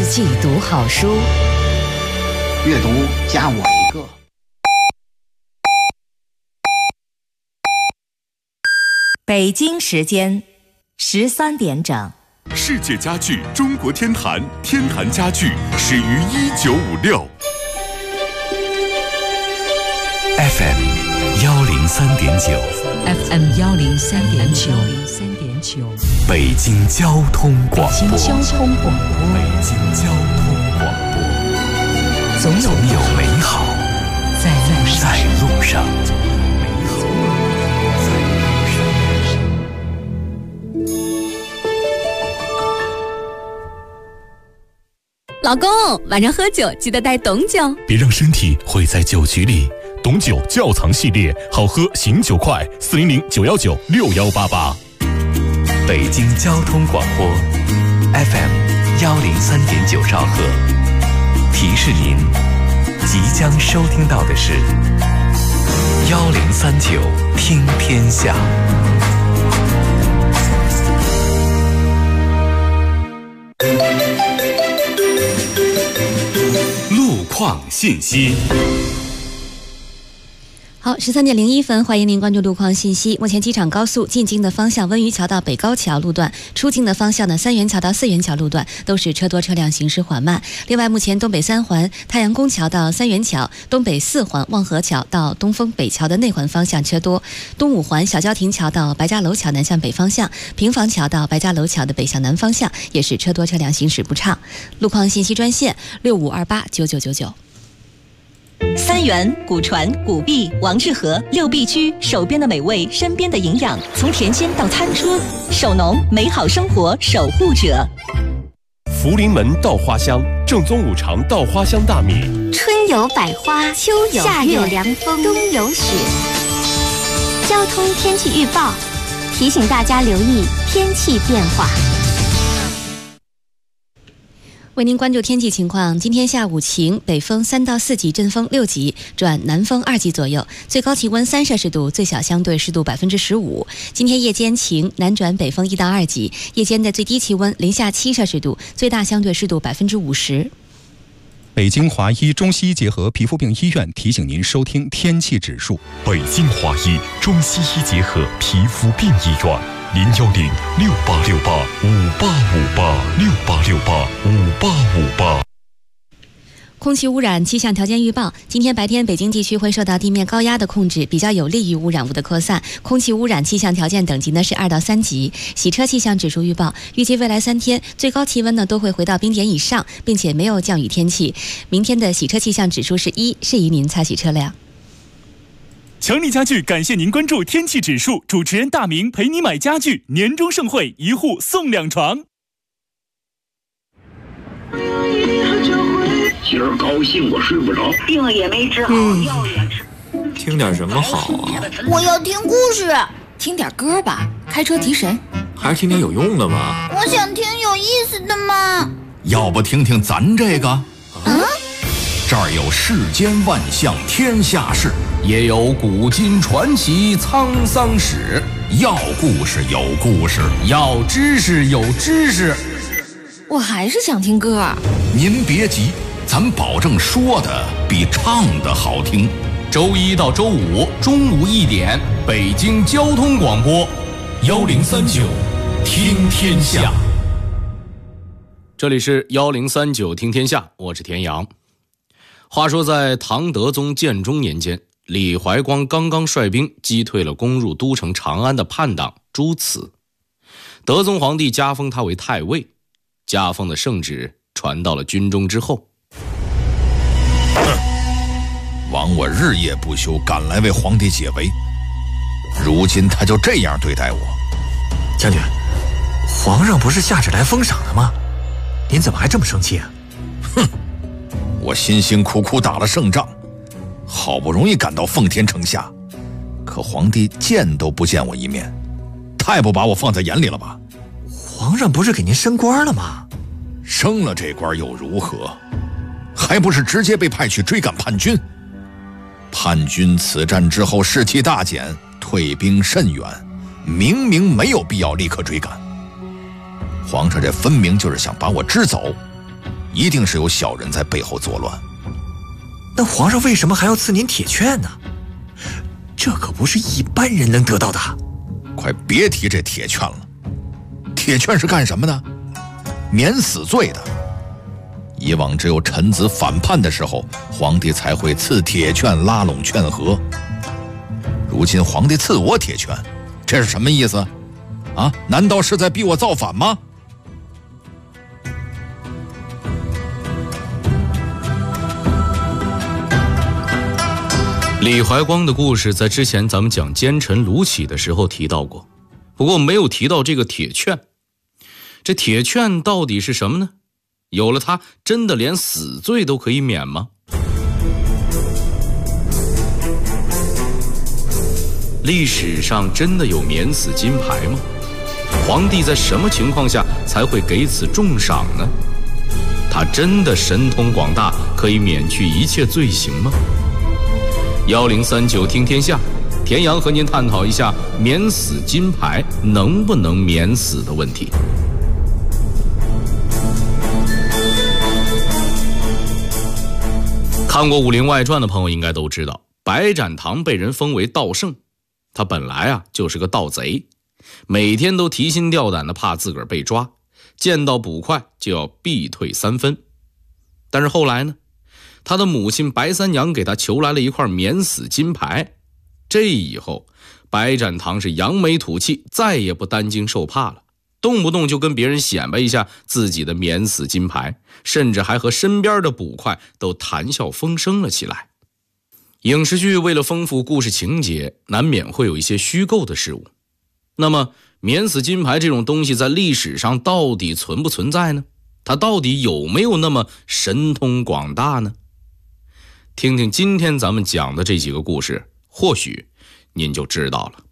世纪读好书， 阅读加我一个。 北京时间13点整。 世界家具中国天坛，天坛家具始于1956。 FM 103.9 FM 103.9 北京交通广播。 北京交通广播。 北京交通广播。总有美好在路上。 老公，晚上喝酒记得带董酒， 别让身体毁在酒局里。董酒窖藏系列，好喝醒酒快，400-919-6188。 北京交通广播 FM 103.9兆赫，提示您即将收听到的是1039听天下。路况信息。 好，13:01，欢迎您关注路况信息。目前机场高速进京的方向温榆桥到北高桥路段，出京的方向呢三元桥到四元桥路段都是车多车辆行驶缓慢。另外，目前东北三环太阳宫桥到三元桥，东北四环望河桥到东风北桥的内环方向车多。东五环小郊亭桥到白家楼桥南向北方向，平房桥到白家楼桥的北向南方向也是车多车辆行驶不畅。路况信息专线65289999。 三元、古传、古碧、王致和六必居，手边的美味，身边的营养，从田间到餐桌，守农，美好生活守护者。 福临门稻花香，正宗五常稻花香大米。 春有百花，秋有夏有凉风，冬有雪。交通天气预报提醒大家留意天气变化。 为您关注天气情况，今天下午晴，北风3到4级，阵风6级转南风2级左右，最高气温3摄氏度，最小相对湿度15%。今天夜间晴，南转北风1到2级，夜间的最低气温零下7摄氏度，最大相对湿度50%。 北京华医中西医结合皮肤病医院提醒您收听天气指数。 北京华医中西医结合皮肤病医院，010-6868-5858，6868-5858。 空气污染气象条件预报：今天白天，北京地区会受到地面高压的控制，比较有利于污染物的扩散。空气污染气象条件等级呢是2到3级。洗车气象指数预报：预计未来3天最高气温呢都会回到冰点以上，并且没有降雨天气。明天的洗车气象指数是1，适宜您擦洗车辆。 强力家具感谢您关注天气指数，主持人大明陪你买家具，年终盛会，1户送2床。 今儿高兴我睡不着， 病也没治好，药也吃。 听点什么好啊？ 我要听故事。 听点歌吧，开车提神。 还是听点有用的吧。 我想听有意思的嘛。 要不听听咱这个？这儿有世间万象天下事，也有古今传奇沧桑史。要故事有故事，要知识有知识。 我还是想听歌。 您别急，咱保证说的比唱的好听。周一到周五中午1点，北京交通广播1039听天下。 这里是1039听天下，我是田阳。话说在唐德宗建中年间，李怀光刚刚率兵击退了攻入都城长安的叛党朱慈，德宗皇帝加封他为太尉，加封的圣旨传到了军中之后， 枉我日夜不休赶来为皇帝解围，如今他就这样对待我。 将军，皇上不是下旨来封赏的吗？您怎么还这么生气啊？ 哼，我辛辛苦苦打了胜仗，好不容易赶到奉天城下，可皇帝见都不见我一面，太不把我放在眼里了吧？ 皇上不是给您升官了吗？ 升了这官又如何？还不是直接被派去追赶叛军。叛军此战之后士气大减，退兵甚远，明明没有必要立刻追赶。皇上这分明就是想把我支走， 一定是有小人在背后作乱。 那皇上为什么还要赐您铁券呢？这可不是一般人能得到的。 快别提这铁券了，铁券是干什么的？免死罪的。以往只有臣子反叛的时候，皇帝才会赐铁券拉拢劝和。如今皇帝赐我铁券，这是什么意思？啊？难道是在逼我造反吗？ 李怀光的故事在之前咱们讲奸臣卢杞的时候提到过，不过没有提到这个铁券。这铁券到底是什么呢？有了它，真的连死罪都可以免吗？历史上真的有免死金牌吗？皇帝在什么情况下才会给此重赏呢？他真的神通广大，可以免去一切罪行吗？1039听天下，田阳和您探讨一下免死金牌能不能免死的问题。看过《武林外传》的朋友应该都知道，白展堂被人封为盗圣，他本来就是个盗贼，每天都提心吊胆的怕自个儿被抓，见到捕快就要避退3分。但是后来呢，他的母亲白三娘给他求来了一块免死金牌，这以后白展堂是扬眉吐气，再也不担惊受怕了，动不动就跟别人显摆一下自己的免死金牌，甚至还和身边的捕快都谈笑风生了起来。影视剧为了丰富故事情节，难免会有一些虚构的事物。那么免死金牌这种东西在历史上到底存不存在呢？它到底有没有那么神通广大呢？听听今天咱们讲的这几个故事，或许您就知道了。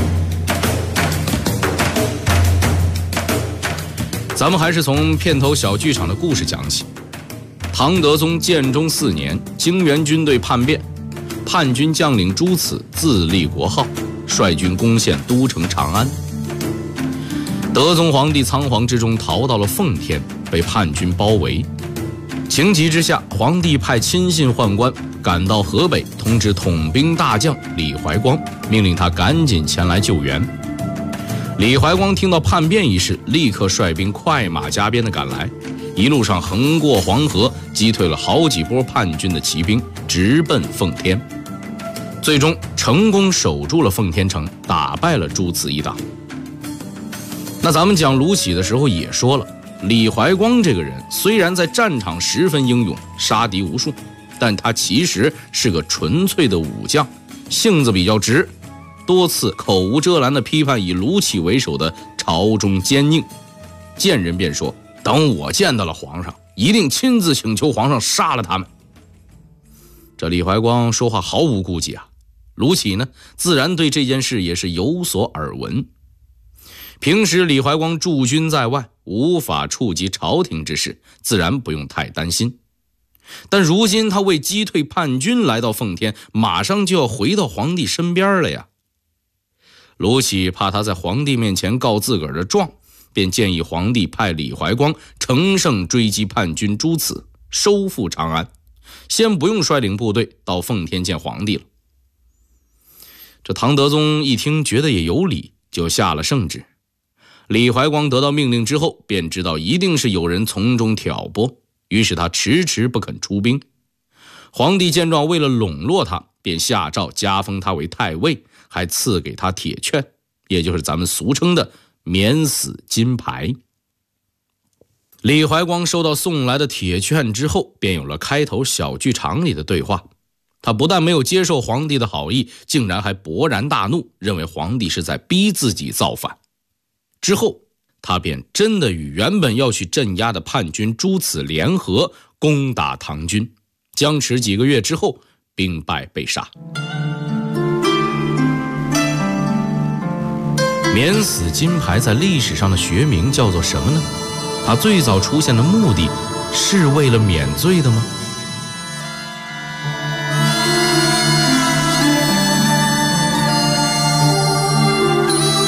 咱们还是从片头小剧场的故事讲起。唐德宗建中4年，泾原军队叛变，叛军将领朱此自立国号，率军攻陷都城长安。德宗皇帝仓皇之中逃到了奉天，被叛军包围。情急之下，皇帝派亲信宦官赶到河北，通知统兵大将李怀光，命令他赶紧前来救援。李怀光听到叛变一事，立刻率兵快马加鞭地赶来，一路上横过黄河，击退了好几波叛军的骑兵，直奔奉天。最终成功守住了奉天城，打败了朱此一党。那咱们讲卢杞的时候也说了，李怀光这个人虽然在战场十分英勇，杀敌无数，但他其实是个纯粹的武将，性子比较直，多次口无遮拦地批判以卢杞为首的朝中奸佞，见人便说，等我见到了皇上，一定亲自请求皇上杀了他们。这李怀光说话毫无顾忌啊，卢杞呢，自然对这件事也是有所耳闻。平时李怀光驻军在外，无法触及朝廷之事，自然不用太担心。但如今他为击退叛军来到奉天，马上就要回到皇帝身边了呀。卢杞怕他在皇帝面前告自个儿的状，便建议皇帝派李怀光乘胜追击叛军朱此，收复长安，先不用率领部队到奉天见皇帝了。这唐德宗一听觉得也有理，就下了圣旨。李怀光得到命令之后，便知道一定是有人从中挑拨，于是他迟迟不肯出兵。皇帝见状，为了笼络他，便下诏加封他为太尉，还赐给他铁券，也就是咱们俗称的免死金牌。李怀光收到送来的铁券之后，便有了开头小剧场里的对话。他不但没有接受皇帝的好意，竟然还勃然大怒，认为皇帝是在逼自己造反。之后他便真的与原本要去镇压的叛军朱此联合，攻打唐军，僵持几个月之后，兵败被杀。免死金牌在历史上的学名叫做什么呢？它最早出现的目的是为了免罪的吗？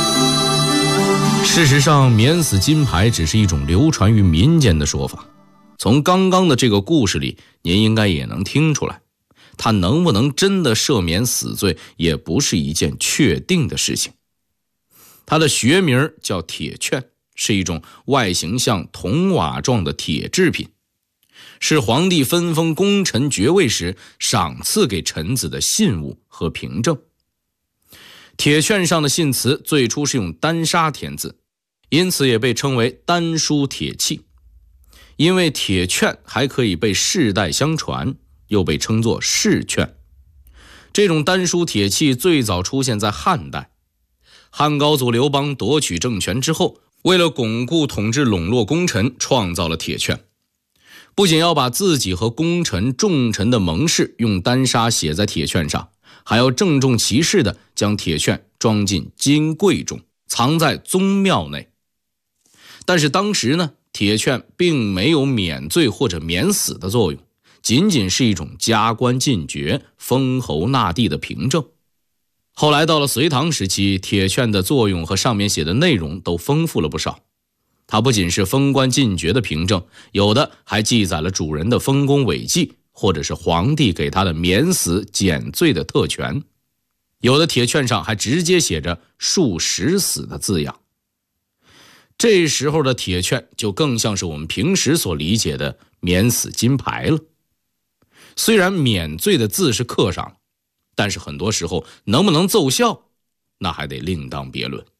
事实上，免死金牌只是一种流传于民间的说法。 从刚刚的这个故事里，您应该也能听出来，他能不能真的赦免死罪，也不是一件确定的事情。他的学名叫铁券，是一种外形像铜瓦状的铁制品，是皇帝分封功臣爵位时赏赐给臣子的信物和凭证。铁券上的信词最初是用丹砂填字，因此也被称为丹书铁器。因为铁券还可以被世代相传，又被称作世券。这种丹书铁器最早出现在汉代，汉高祖刘邦夺取政权之后，为了巩固统治笼络功臣，创造了铁券。不仅要把自己和功臣重臣的盟誓用丹砂写在铁券上，还要郑重其事地将铁券装进金柜中，藏在宗庙内。但是当时呢，铁券并没有免罪或者免死的作用，仅仅是一种加官进爵、封侯纳地的凭证。后来到了隋唐时期，铁券的作用和上面写的内容都丰富了不少。它不仅是封官进爵的凭证，有的还记载了主人的丰功伟绩，或者是皇帝给他的免死减罪的特权。有的铁券上还直接写着恕十死的字样。这时候的铁券就更像是我们平时所理解的免死金牌了。虽然免罪的字是刻上了，但是很多时候能不能奏效，那还得另当别论。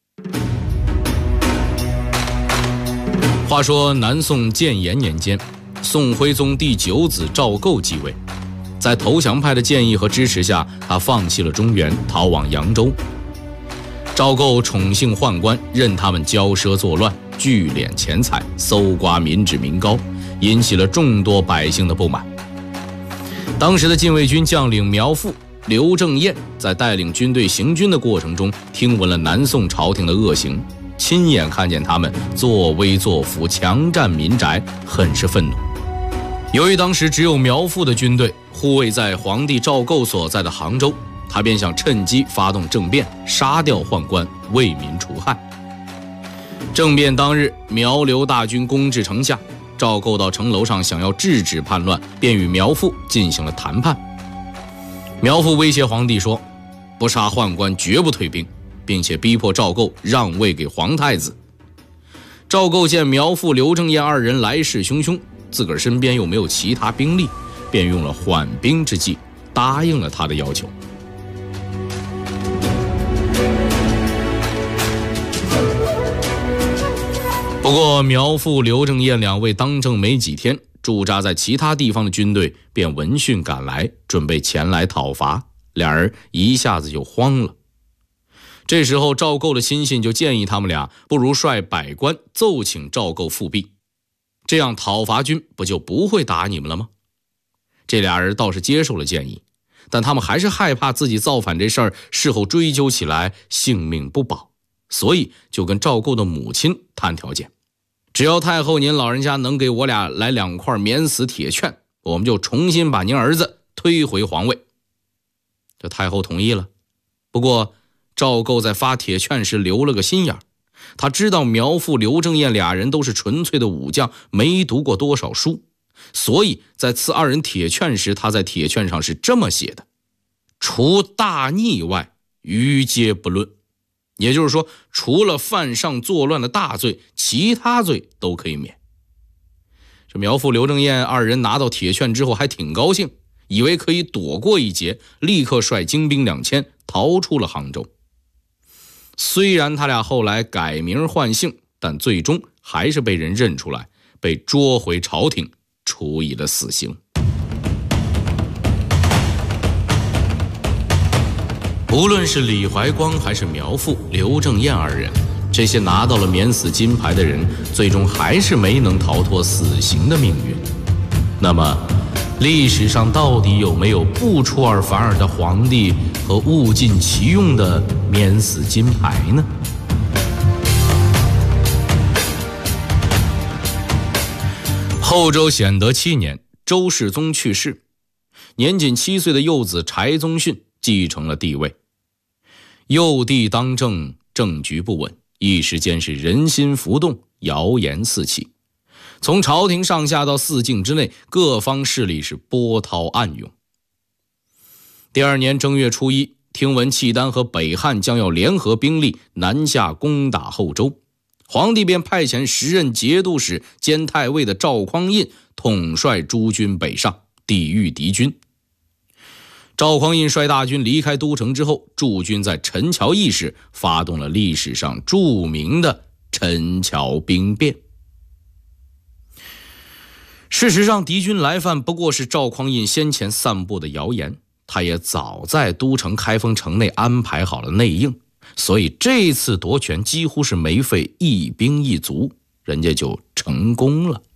话说南宋建炎年间，宋徽宗第9子赵构继位，在投降派的建议和支持下，他放弃了中原，逃往扬州。赵构宠幸宦官，任他们骄奢作乱，聚敛钱财，搜刮民脂民膏，引起了众多百姓的不满。当时的禁卫军将领苗阜、刘正彦在带领军队行军的过程中，听闻了南宋朝廷的恶行，亲眼看见他们作威作福，强占民宅，很是愤怒。由于当时只有苗阜的军队护卫在皇帝赵构所在的杭州，他便想趁机发动政变，杀掉宦官，为民除害。政变当日，苗刘大军攻至城下，赵构到城楼上想要制止叛乱，便与苗阜进行了谈判。苗阜威胁皇帝说，不杀宦官绝不退兵，并且逼迫赵构让位给皇太子。赵构见苗阜、刘正彦二人来势汹汹，自个儿身边又没有其他兵力，便用了缓兵之计，答应了他的要求。不过苗阜、刘正彦两位当政没几天，驻扎在其他地方的军队便闻讯赶来，准备前来讨伐，俩人一下子就慌了。这时候赵构的亲信就建议他们俩不如率百官奏请赵构复辟，这样讨伐军不就不会打你们了吗？这俩人倒是接受了建议，但他们还是害怕自己造反这事儿事后追究起来性命不保，所以就跟赵构的母亲谈条件，只要太后您老人家能给我俩来2块免死铁券，我们就重新把您儿子推回皇位。这太后同意了。不过赵构在发铁券时留了个心眼，他知道苗阜、刘正彦俩人都是纯粹的武将，没读过多少书，所以在赐二人铁券时，他在铁券上是这么写的：除大逆外，余皆不论。也就是说，除了犯上作乱的大罪，其他罪都可以免。这苗阜、刘正彦二人拿到铁券之后还挺高兴，以为可以躲过一劫，立刻率精兵2000逃出了杭州。虽然他俩后来改名换姓，但最终还是被人认出来，被捉回朝廷，处以了死刑。无论是李怀光还是苗阜、刘正彦二人，这些拿到了免死金牌的人，最终还是没能逃脱死刑的命运。那么历史上到底有没有不出尔反尔的皇帝和物尽其用的免死金牌呢？后周显德7年，周世宗去世，年仅7岁的幼子柴宗训继承了帝位。幼帝当政，政局不稳，一时间是人心浮动，谣言四起。 从朝廷上下到四境之内，各方势力是波涛暗涌。第二年正月初一，听闻契丹和北汉将要联合兵力南下攻打后周，皇帝便派遣时任节度使兼太尉的赵匡胤统帅诸军北上，抵御敌军。赵匡胤率大军离开都城之后，驻军在陈桥驿时发动了历史上著名的陈桥兵变。事实上，敌军来犯不过是赵匡胤先前散布的谣言，他也早在都城开封城内安排好了内应，所以这次夺权几乎是没费一兵一卒，人家就成功了。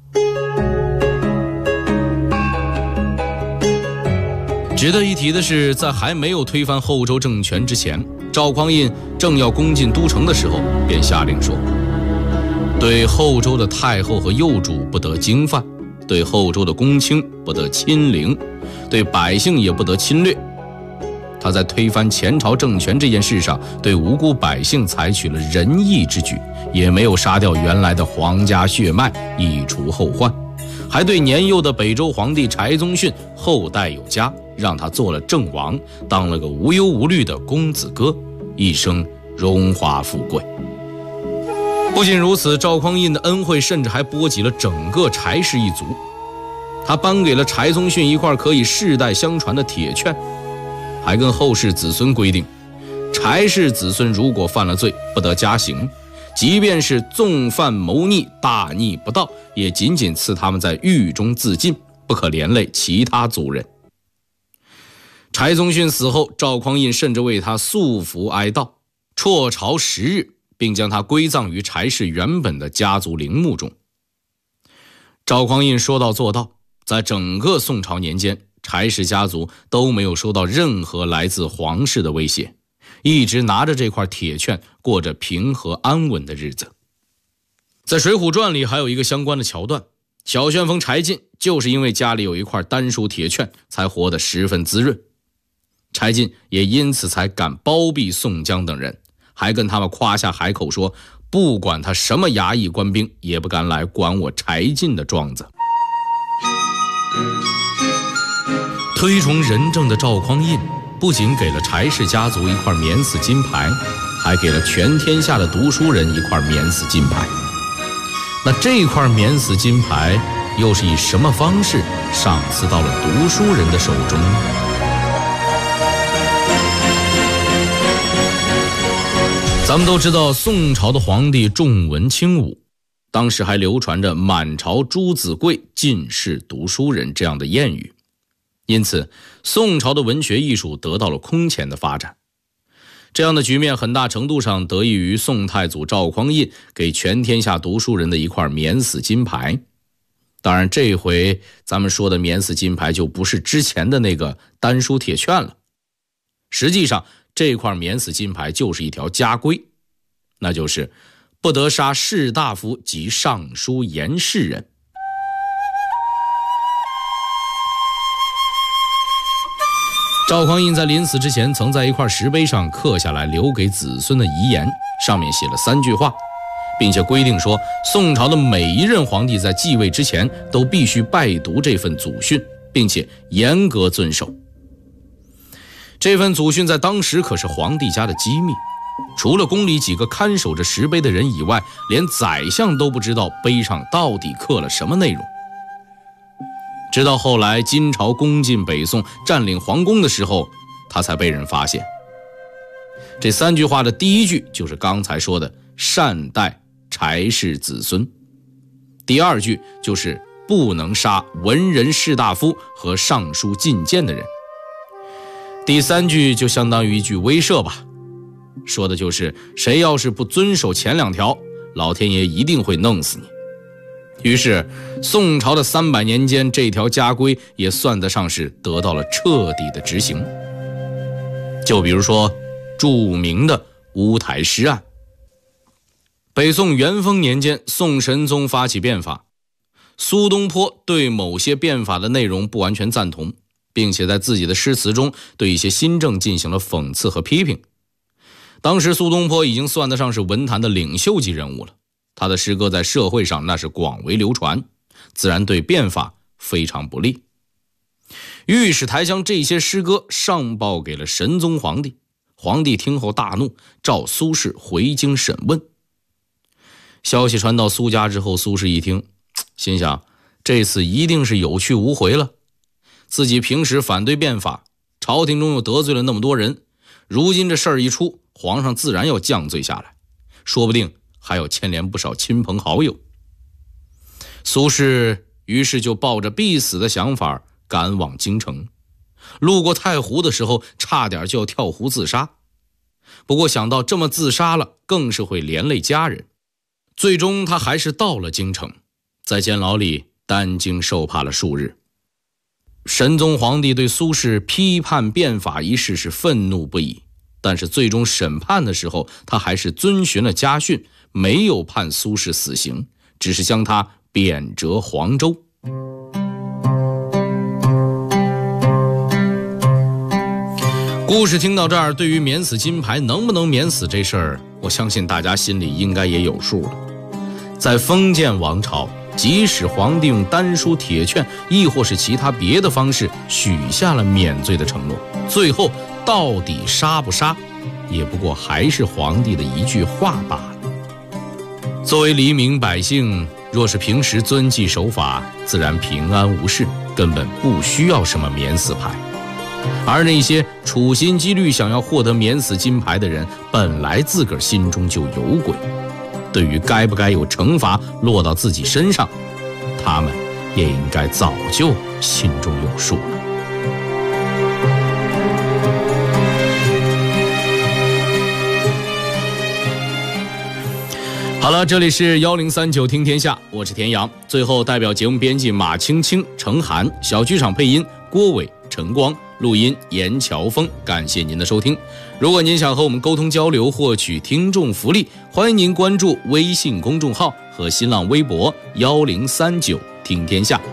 值得一提的是，在还没有推翻后周政权之前，赵匡胤正要攻进都城的时候，便下令说，对后周的太后和幼主不得经犯，对后周的公卿不得亲凌，对百姓也不得侵略。他在推翻前朝政权这件事上，对无辜百姓采取了仁义之举，也没有杀掉原来的皇家血脉，以除后患，还对年幼的北周皇帝柴宗训后代有加，让他做了正王，当了个无忧无虑的公子哥，一生荣华富贵。不仅如此，赵匡胤的恩惠甚至还波及了整个柴氏一族。他颁给了柴宗训一块可以世代相传的铁券，还跟后世子孙规定，柴氏子孙如果犯了罪，不得加刑，即便是纵犯谋逆，大逆不道，也仅仅赐他们在狱中自尽，不可连累其他族人。柴宗训死后，赵匡胤甚至为他肃服哀悼，辍朝10日，并将他归葬于柴氏原本的家族陵墓中。赵匡胤说到做到，在整个宋朝年间，柴氏家族都没有收到任何来自皇室的威胁，一直拿着这块铁券过着平和安稳的日子。在《水浒传》里还有一个相关的桥段，小旋风柴进就是因为家里有一块丹书铁券，才活得十分滋润。柴进也因此才敢包庇宋江等人，还跟他们夸下海口说，不管他什么衙役官兵，也不敢来管我柴进的庄子。推崇仁政的赵匡胤不仅给了柴氏家族一块免死金牌，还给了全天下的读书人一块免死金牌。那这块免死金牌又是以什么方式赏赐到了读书人的手中呢？咱们都知道，宋朝的皇帝重文轻武，当时还流传着满朝朱子贵，尽是读书人这样的谚语。因此，宋朝的文学艺术得到了空前的发展。这样的局面很大程度上得益于宋太祖赵匡胤给全天下读书人的一块免死金牌。当然，这回咱们说的免死金牌就不是之前的那个丹书铁券了。实际上，这块免死金牌就是一条家规，那就是不得杀士大夫及尚书言事人。赵匡胤在临死之前，曾在一块石碑上刻下来留给子孙的遗言，上面写了3句话，并且规定说，宋朝的每一任皇帝在继位之前都必须拜读这份祖训，并且严格遵守。这份祖训在当时可是皇帝家的机密，除了宫里几个看守着石碑的人以外，连宰相都不知道碑上到底刻了什么内容。直到后来金朝攻进北宋，占领皇宫的时候，他才被人发现。这3句话的第一句就是刚才说的善待柴氏子孙，第2句就是不能杀文人士大夫和尚书进谏的人，第3句就相当于一句威慑吧，说的就是谁要是不遵守前2条，老天爷一定会弄死你。于是宋朝的300年间，这条家规也算得上是得到了彻底的执行。就比如说著名的乌台诗案。北宋元丰年间，宋神宗发起变法，苏东坡对某些变法的内容不完全赞同，并且在自己的诗词中对一些新政进行了讽刺和批评。当时苏东坡已经算得上是文坛的领袖级人物了， 他的诗歌在社会上那是广为流传，自然对变法非常不利。御史台将这些诗歌上报给了神宗皇帝，皇帝听后大怒，召苏轼回京审问。消息传到苏家之后，苏轼一听，心想这次一定是有去无回了。自己平时反对变法，朝廷中又得罪了那么多人，如今这事儿一出，皇上自然要降罪下来，说不定还要牵连不少亲朋好友。苏轼于是就抱着必死的想法赶往京城，路过太湖的时候，差点就要跳湖自杀。不过想到这么自杀了，更是会连累家人。最终他还是到了京城，在监牢里担惊受怕了数日。神宗皇帝对苏轼批判变法一事是愤怒不已，但是最终审判的时候，他还是遵循了家训，没有判苏轼死刑，只是将他贬谪黄州。故事听到这儿，对于免死金牌能不能免死这事儿，我相信大家心里应该也有数了。在封建王朝，即使皇帝用丹书铁券亦或是其他别的方式许下了免罪的承诺，最后到底杀不杀，也不过还是皇帝的一句话罢了。作为黎民百姓，若是平时遵纪守法，自然平安无事，根本不需要什么免死牌。而那些处心积虑想要获得免死金牌的人，本来自个儿心中就有鬼，对于该不该有惩罚落到自己身上，他们也应该早就心中有数了。好了，这里是1039听天下，我是田阳。最后代表节目编辑马青青、程涵，小剧场配音郭伟、陈光，录音严乔峰，感谢您的收听。如果您想和我们沟通交流，获取听众福利，欢迎您关注微信公众号和新浪微博1039听天下。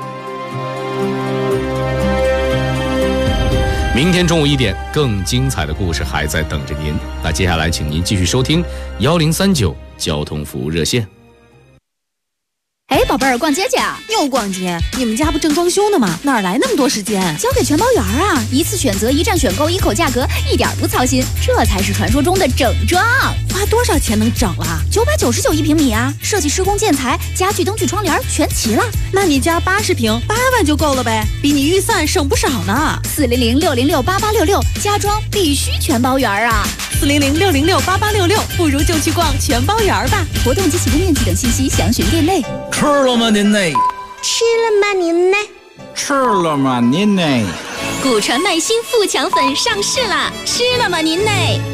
明天中午1点，更精彩的故事还在等着您。那接下来请您继续收听1039交通服务热线。 哎，宝贝儿，逛街去啊？ 又逛街？你们家不正装修呢吗？哪来那么多时间？ 交给全包园啊！一次选择，一站选购，一口价格，一点不操心，这才是传说中的整装。 花多少钱能整啊 ？999一平米啊！设计、施工、建材、家具、灯具、窗帘全齐了。 那你家80平8万就够了呗，比你预算省不少呢。 400-606-8866，家装必须全包园啊 ！400-606-8866，不如就去逛全包园吧。 活动及起步面积等信息详询店内。 吃了吗您呢？ 吃了吗您呢？ 吃了吗您呢？ 古传麦新富强粉上市啦！吃了吗您呢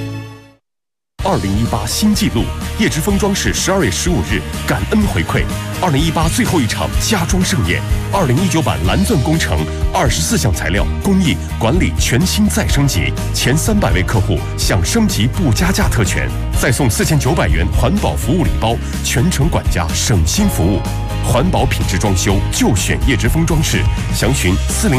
？2018新纪录，叶之峰装饰12月15日感恩回馈2018最后一场家装盛宴，2019版蓝钻工程24项材料工艺管理全新再升级，前300位客户享升级不加价特权，再送4900元环保服务礼包，全程管家省心服务。环保品质装修就选叶之峰装饰，详询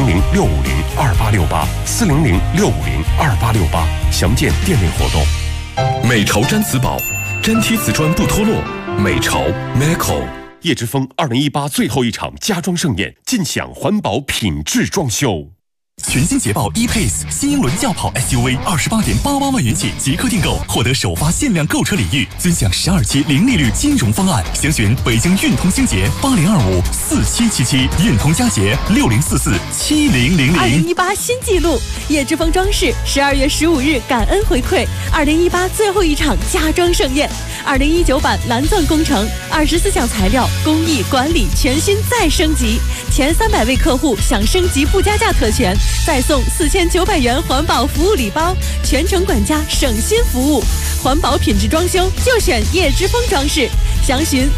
400-650-2868，400-650-2868，详见店内活动。 美潮毡瓷宝，粘贴瓷砖不脱落。美潮 Meco。 叶之峰2018最后一场家装盛宴，尽享环保品质装修。 全新捷豹 E-Pace 新英伦轿跑 SUV28.88万元起即刻订购，获得首发限量购车礼遇，尊享12期零利率金融方案。详询北京运通星捷80254777，运通佳捷60447000。 2018新纪录，叶之峰装饰12月15日感恩回馈2018最后一场家装盛宴，2019版蓝钻工程24项材料工艺管理全新再升级，前300位客户享升级不加价特权，再送4900元环保服务礼包，全程管家省心服务。环保品质装修就选叶之峰装饰，详询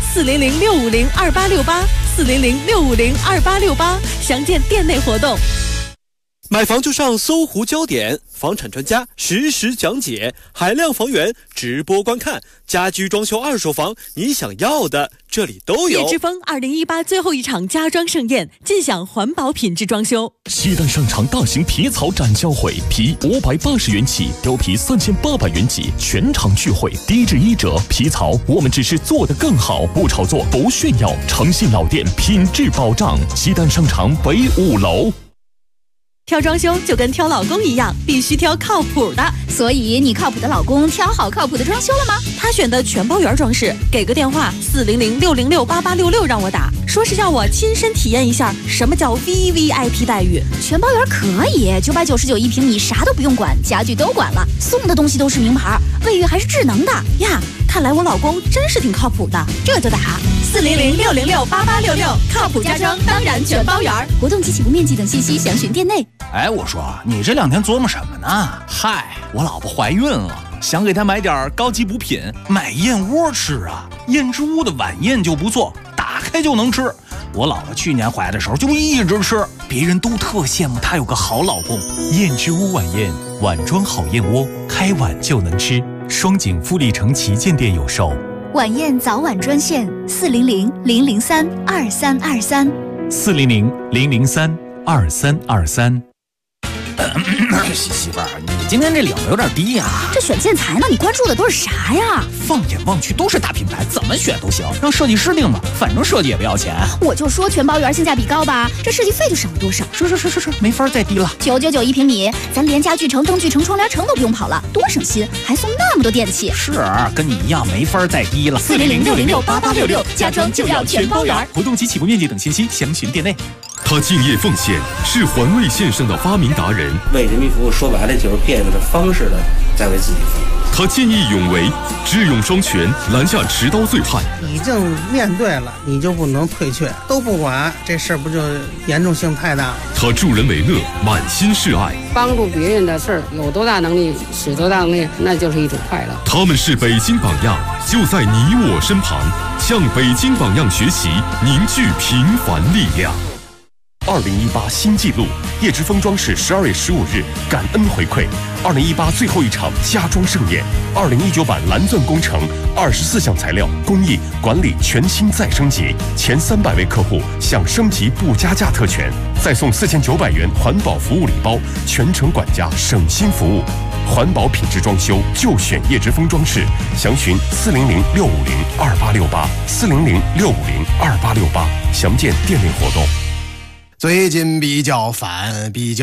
400-650-2868，400-650-2868，详见店内活动。 买房就上搜狐焦点，房产专家实时讲解，海量房源直播观看，家居装修二手房，你想要的这里都有。 叶之峰2018最后一场家装盛宴，尽享环保品质装修。 西单商场大型皮草展销会，皮580元起，貂皮3800元起，全场聚会，低至1折。皮草我们只是做得更好，不炒作，不炫耀，诚信老店，品质保障。西单商场北5楼。 挑装修就跟挑老公一样，必须挑靠谱的。 所以你靠谱的老公挑好靠谱的装修了吗？ 他选的全包圆装饰，给个电话400-606-8866让我打，说是要我亲身体验一下什么叫 VVIP 待遇。 全包圆可以，999一平米，啥都不用管，家具都管了，送的东西都是名牌，卫浴还是智能的呀。看来我老公真是挺靠谱的，这就打400-606-8866，靠谱家装当然全包圆。 活动及起步面积等信息详询店内。 哎，我说你这2天琢磨什么呢？嗨，我老婆怀孕了，想给她买点高级补品，买燕窝吃啊。燕之屋的晚宴就不错，打开就能吃。我老婆去年怀的时候就一直吃，别人都特羡慕她有个好老公。 燕之屋晚宴，碗装好燕窝，开碗就能吃。双井富力城旗舰店有售。 晚宴早晚专线400-003-2323 400-003-2323。 媳妇儿，你今天这领子有点低呀。 这选建材呢，你关注的都是啥呀？ 放眼望去都是大品牌，怎么选都行，让设计师定吧，反正设计也不要钱。 我就说全包圆性价比高吧，这设计费就省了多少？ 是，没法再低了。 999一平米，咱连家具城、灯具城、窗帘城都不用跑了，多省心，还送那么多电器。 是，跟你一样没法再低了。 400-606-8866，家装就要全包圆。 活动及起步面积等信息详询店内。 他敬业奉献，是环卫线上的发明达人。 为人民服务，说白了就是变着方式的在为自己服务。 他见义勇为，智勇双全，拦下持刀醉汉。 已经面对了，你就不能退却，都不管，这事儿不就严重性太大了？ 他助人为乐，满心是爱， 帮助别人的事儿，有多大能力使多大能力，那就是一种快乐。 他们是北京榜样，就在你我身旁，向北京榜样学习，凝聚平凡力量。2018新纪录，叶之峰装饰12月15日感恩回馈2018最后一场家装盛宴，2019版蓝钻工程24项材料工艺管理全新再升级，前300位客户享升级不加价特权，再送4900元环保服务礼包，全程管家省心服务。环保品质装修就选叶之峰装饰，详询400-650-2868 400-650-2868，详见店内活动。 最近比较烦，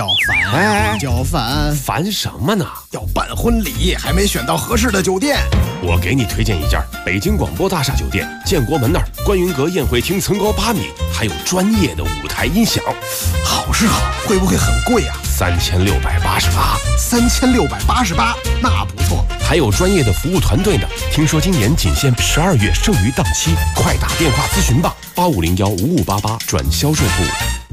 烦什么呢？ 要办婚礼，还没选到合适的酒店。 我给你推荐一家北京广播大厦酒店，建国门那儿观云阁宴会厅层高8米，还有专业的舞台音响。 好是好，会不会很贵啊 ？3688。 3688，那不错。 还有专业的服务团队呢。听说今年仅限12月剩余档期，快打电话咨询吧，8501-5588转销售部。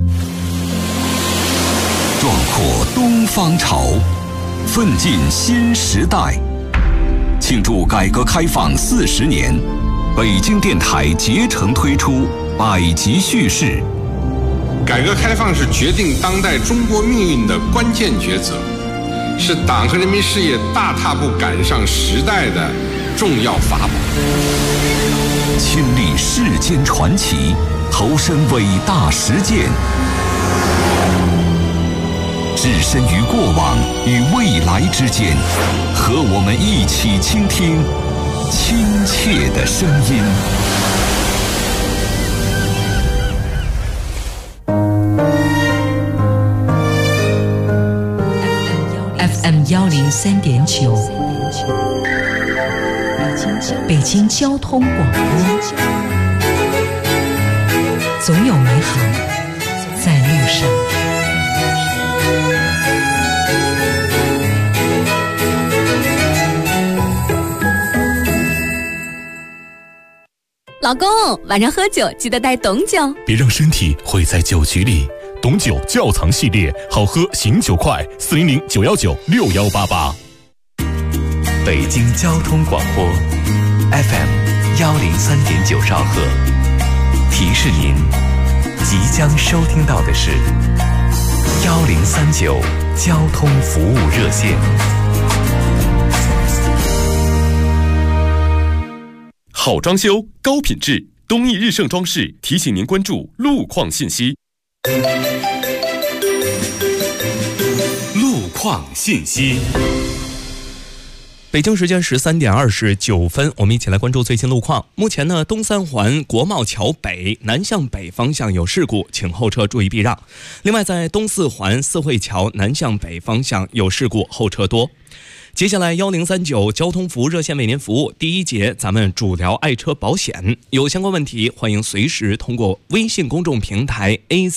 壮阔东方潮，奋进新时代。庆祝改革开放40年，北京电台竭诚推出百集叙事。 改革开放是决定当代中国命运的关键抉择，是党和人民事业大踏步赶上时代的重要法宝。 亲历世间传奇，投身伟大实践，置身于过往与未来之间，和我们一起倾听亲切的声音。 FM 103.9，北京交通广播，总有美好在路上。 老公，晚上喝酒记得带董酒， 别让身体毁在酒局里。董酒窖藏系列，好喝醒酒快，400-919-6188。 北京交通广播 FM 103.9兆赫，提示您即将收听到的是1039交通服务热线。 好装修，高品质，东义日盛装饰提醒您关注路况信息。路况信息。 北京时间13点29分，我们一起来关注最新路况。目前呢，东三环国贸桥北南向北方向有事故，请后车注意避让。另外，在东四环四惠桥南向北方向有事故，后车多。接下来1039交通服务热线为您服务。第一节，咱们主聊爱车保险，有相关问题，欢迎随时通过微信公众平台